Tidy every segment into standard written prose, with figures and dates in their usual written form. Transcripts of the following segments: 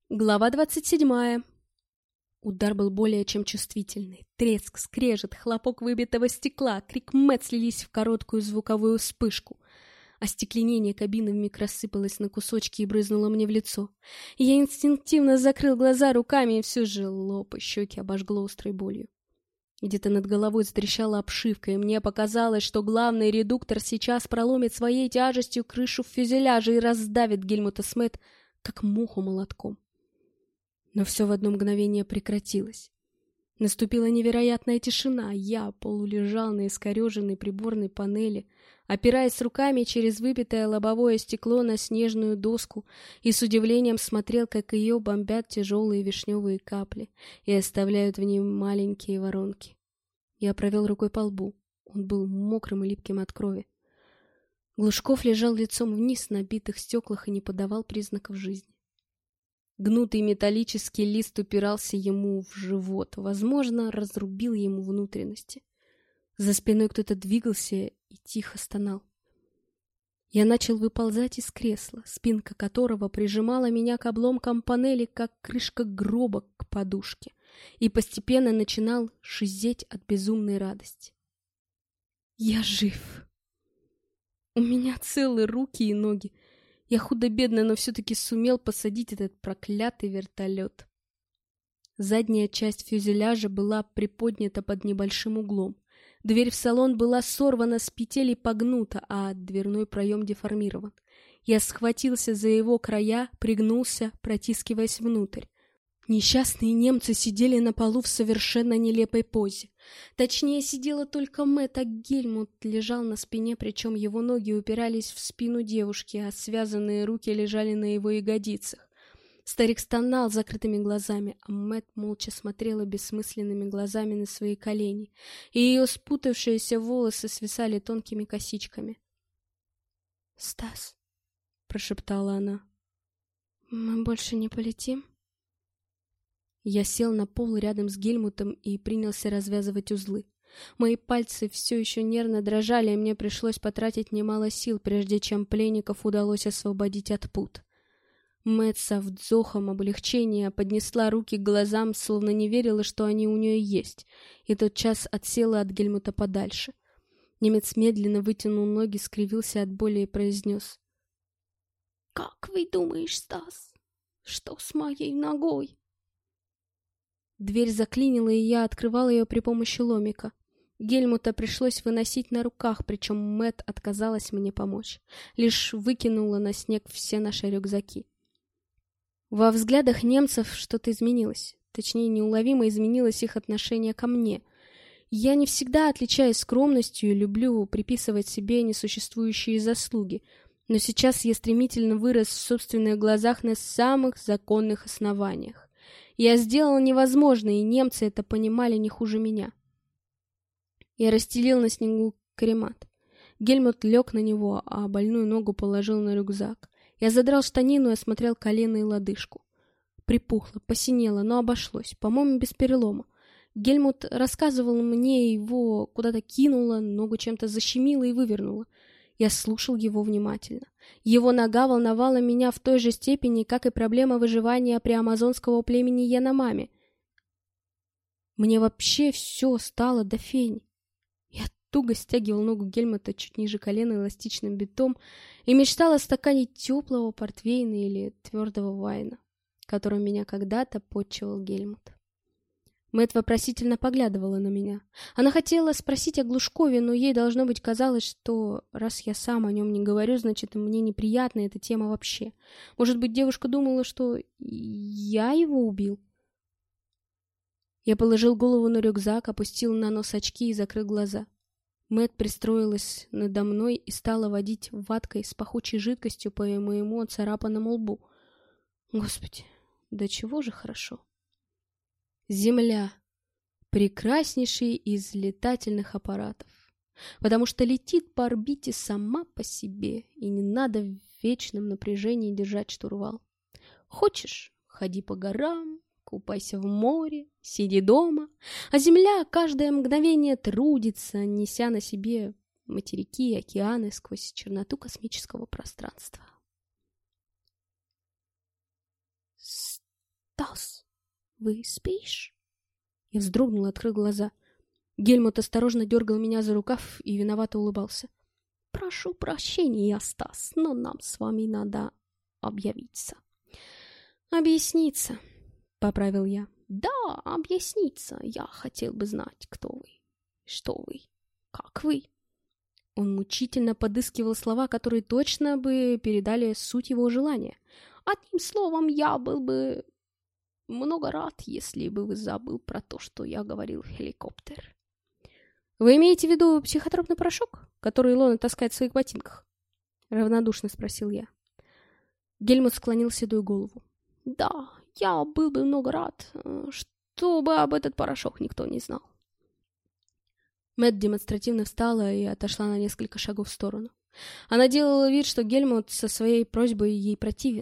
Глава 27. Удар был более чем чувствительный. Треск, скрежет, хлопок выбитого стекла, крик Мэтт слились в короткую звуковую вспышку. Остекленение кабины вмиг рассыпалось на кусочки и брызнуло мне в лицо. Я инстинктивно закрыл глаза руками, и все же лоб и щеки обожгло острой болью. Где-то над головой затрещала обшивка, и мне показалось, что главный редуктор сейчас проломит своей тяжестью крышу фюзеляжа и раздавит Гельмута с Мэтт, как муху молотком. Но все в одно мгновение прекратилось. Наступила невероятная тишина. Я полулежал на искореженной приборной панели, опираясь руками через выбитое лобовое стекло на снежную доску, и с удивлением смотрел, как ее бомбят тяжелые вишневые капли и оставляют в ней маленькие воронки. Я провел рукой по лбу. Он был мокрым и липким от крови. Глушков лежал лицом вниз на битых стеклах и не подавал признаков жизни. Гнутый металлический лист упирался ему в живот, возможно, разрубил ему внутренности. За спиной кто-то двигался и тихо стонал. Я начал выползать из кресла, спинка которого прижимала меня к обломкам панели, как крышка гроба к подушке, и постепенно начинал шизеть от безумной радости. Я жив. У меня целые руки и ноги. Я худо-бедно, но все-таки сумел посадить этот проклятый вертолет. Задняя часть фюзеляжа была приподнята под небольшим углом. Дверь в салон была сорвана с петель и погнута, а дверной проем деформирован. Я схватился за его края, пригнулся, протискиваясь внутрь. Несчастные немцы сидели на полу в совершенно нелепой позе. Точнее, сидела только Мэтт, а Гельмут лежал на спине, причем его ноги упирались в спину девушки, а связанные руки лежали на его ягодицах. Старик стонал закрытыми глазами, а Мэтт молча смотрела бессмысленными глазами на свои колени, и ее спутавшиеся волосы свисали тонкими косичками. «Стас», — прошептала она, — «мы больше не полетим?» Я сел на пол рядом с Гельмутом и принялся развязывать узлы. Мои пальцы все еще нервно дрожали, и мне пришлось потратить немало сил, прежде чем пленников удалось освободить от пут. Мэтт со вздохом облегчения поднесла руки к глазам, словно не верила, что они у нее есть, и тотчас отсела от Гельмута подальше. Немец медленно вытянул ноги, скривился от боли и произнес: «Как вы думаешь, Стас, что с моей ногой?» Дверь заклинила, и я открывал ее при помощи ломика. Гельмута пришлось выносить на руках, причем Мэтт отказалась мне помочь. Лишь выкинула на снег все наши рюкзаки. Во взглядах немцев что-то изменилось. Точнее, неуловимо изменилось их отношение ко мне. Я не всегда отличаюсь скромностью и люблю приписывать себе несуществующие заслуги, но сейчас я стремительно вырос в собственных глазах на самых законных основаниях. Я сделал невозможное, и немцы это понимали не хуже меня. Я расстелил на снегу каремат. Гельмут лег на него, а больную ногу положил на рюкзак. Я задрал штанину и осмотрел колено и лодыжку. Припухло, посинело, но обошлось, по-моему, без перелома. Гельмут рассказывал мне, его куда-то кинуло, ногу чем-то защемило и вывернуло. Я слушал его внимательно. Его нога волновала меня в той же степени, как и проблема выживания приамазонского племени Яномами. Мне вообще все стало до фени. Я туго стягивал ногу Гельмута чуть ниже колена эластичным бинтом и мечтал о стакане теплого портвейна или твердого вайна, которым меня когда-то подчивал Гельмут. Мэтт вопросительно поглядывала на меня. Она хотела спросить о Глушкове, но ей, должно быть, казалось, что раз я сам о нем не говорю, значит, мне неприятна эта тема вообще. Может быть, девушка думала, что я его убил? Я положил голову на рюкзак, опустил на нос очки и закрыл глаза. Мэтт пристроилась надо мной и стала водить ваткой с пахучей жидкостью по моему оцарапанному лбу. Господи, да чего же хорошо. Земля — прекраснейший из летательных аппаратов, потому что летит по орбите сама по себе, и не надо в вечном напряжении держать штурвал. Хочешь — ходи по горам, купайся в море, сиди дома, а Земля каждое мгновение трудится, неся на себе материки и океаны сквозь черноту космического пространства. «Вы спишь?» Я вздрогнул и открыл глаза. Гельмут осторожно дергал меня за рукав и виновато улыбался. «Прошу прощения, Стас, но нам с вами надо объявиться». «Объясниться», — поправил я. «Да, объясниться. Я хотел бы знать, кто вы, что вы, как вы». Он мучительно подыскивал слова, которые точно бы передали суть его желания. «Одним словом, я был бы много рад, если бы вы забыл про то, что я говорил «хеликоптер». «Вы имеете в виду психотропный порошок, который Илона таскает в своих ботинках?» — равнодушно спросил я. Гельмут склонил седую голову. «Да, я был бы много рад, чтобы об этот порошок никто не знал». Мэтт демонстративно встала и отошла на несколько шагов в сторону. Она делала вид, что Гельмут со своей просьбой ей противен.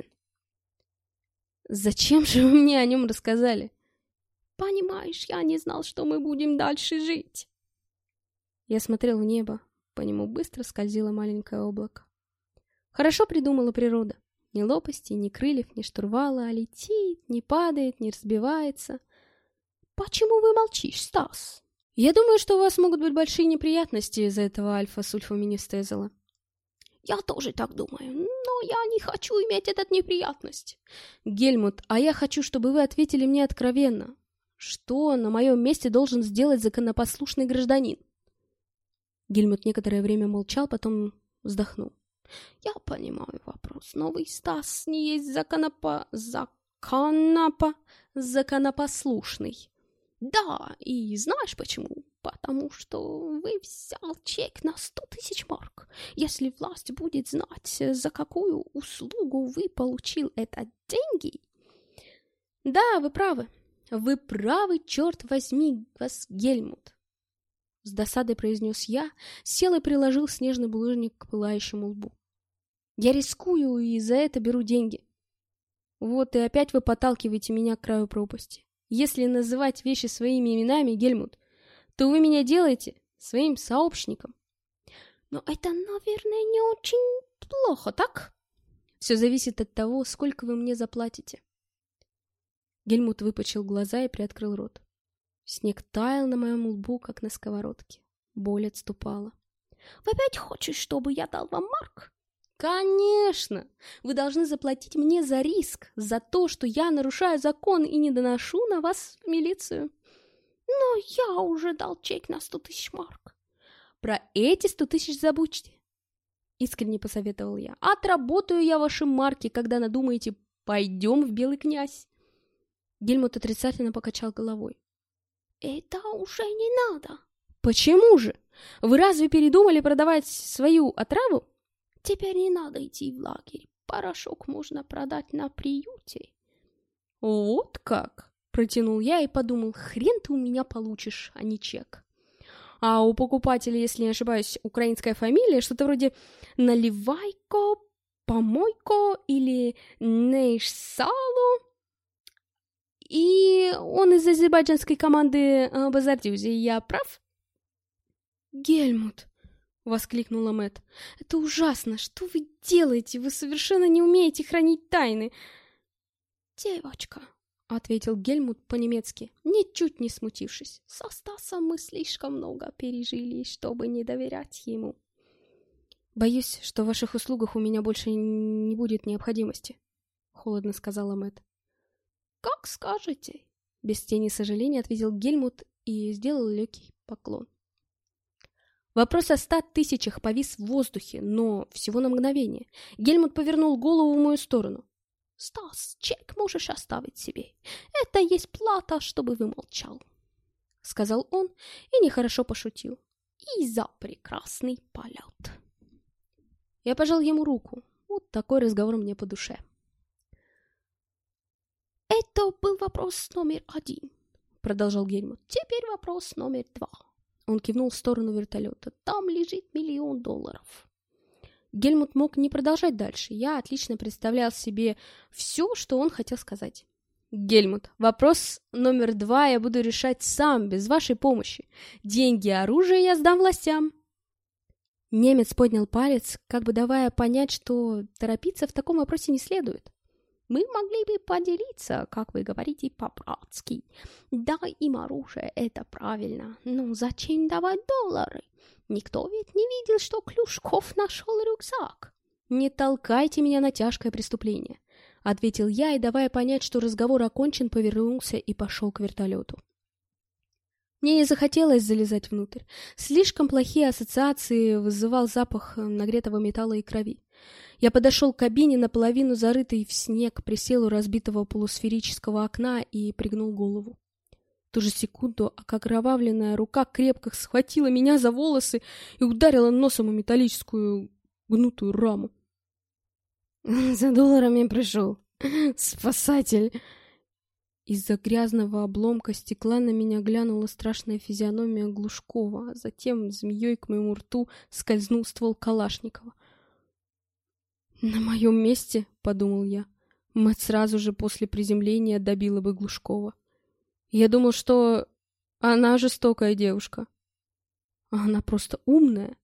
«Зачем же вы мне о нем рассказали?» «Понимаешь, я не знал, что мы будем дальше жить». Я смотрел в небо, по нему быстро скользило маленькое облако. Хорошо придумала природа. Ни лопасти, ни крыльев, ни штурвала, а летит, не падает, не разбивается. «Почему вы молчишь, Стас?» «Я думаю, что у вас могут быть большие неприятности из-за этого альфа-сульфаминистезола». «Я тоже так думаю, но я не хочу иметь этот неприятность». «Гельмут, а я хочу, чтобы вы ответили мне откровенно. Что на моем месте должен сделать законопослушный гражданин?» Гельмут некоторое время молчал, потом вздохнул. «Я понимаю вопрос, но вы, Стас, не есть законопослушный». «Да, и знаешь почему? Потому что вы взял чек на 100 000 марок. Если власть будет знать, за какую услугу вы получил это деньги...» «Да, вы правы. Вы правы, черт возьми вас, Гельмут!» С досадой произнес я, сел и приложил снежный булыжник к пылающему лбу. «Я рискую и за это беру деньги. Вот и опять вы подталкиваете меня к краю пропасти. Если называть вещи своими именами, Гельмут, то вы меня делаете своим сообщником». «Но это, наверное, не очень плохо, так?» «Все зависит от того, сколько вы мне заплатите». Гельмут выпучил глаза и приоткрыл рот. Снег таял на моем лбу, как на сковородке. Боль отступала. «Вы опять хочешь, чтобы я дал вам марк?» «Конечно! Вы должны заплатить мне за риск, за то, что я нарушаю закон и не доношу на вас в милицию». «Но я уже дал чек на 100 000 марок». «Про эти 100 000 забудьте», — искренне посоветовал я. «Отработаю я ваши марки, когда надумаете, пойдем в Белый князь». Гельмут отрицательно покачал головой. «Это уже не надо». «Почему же? Вы разве передумали продавать свою отраву?» «Теперь не надо идти в лагерь. Порошок можно продать на приюте». «Вот как?» — протянул я и подумал, хрен ты у меня получишь, а не чек. А у покупателя, если не ошибаюсь, украинская фамилия, что-то вроде Наливайко, Помойко или Нейшсалу. И он из азербайджанской команды Базардюзи, я прав?» «Гельмут!» — воскликнула Мэтт. «Это ужасно! Что вы делаете? Вы совершенно не умеете хранить тайны!» «Девочка!» — ответил Гельмут по-немецки, ничуть не смутившись. «Со Стасом мы слишком много пережили, чтобы не доверять ему». «Боюсь, что в ваших услугах у меня больше не будет необходимости», — холодно сказала Мэтт. «Как скажете!» — без тени сожаления ответил Гельмут и сделал легкий поклон. Вопрос о 100 000 повис в воздухе, но всего на мгновение. Гельмут повернул голову в мою сторону. «Стас, чек можешь оставить себе. Это есть плата, чтобы вы молчал», — сказал он и нехорошо пошутил. «И за прекрасный полет». Я пожал ему руку. Вот такой разговор мне по душе. «Это был вопрос номер 1», — продолжал Гельмут. «Теперь вопрос номер 2». Он кивнул в сторону вертолета. «Там лежит $1 000 000». Гельмут мог не продолжать дальше. Я отлично представлял себе все, что он хотел сказать. «Гельмут, вопрос номер 2 я буду решать сам, без вашей помощи. Деньги и оружие я сдам властям». Немец поднял палец, как бы давая понять, что торопиться в таком вопросе не следует. Мы могли бы поделиться, как вы говорите, по-братски. Дай им оружие, это правильно. Но зачем давать доллары? Никто ведь не видел, что Клюшков нашел рюкзак. Не толкайте меня на тяжкое преступление, ответил я и, давая понять, что разговор окончен, повернулся и пошел к вертолету. Мне не захотелось залезать внутрь. Слишком плохие ассоциации вызывал запах нагретого металла и крови. Я подошел к кабине, наполовину зарытой в снег, присел у разбитого полусферического окна и пригнул голову. В ту же секунду окровавленная рука крепко схватила меня за волосы и ударила носом о металлическую гнутую раму. «За долларами пришел, спасатель!» Из-за грязного обломка стекла на меня глянула страшная физиономия Глушкова, а затем змеей к моему рту скользнул ствол Калашникова. «На моем месте, — подумал я, — мать сразу же после приземления добила бы Глушкова. Я думал, что она жестокая девушка, а она просто умная.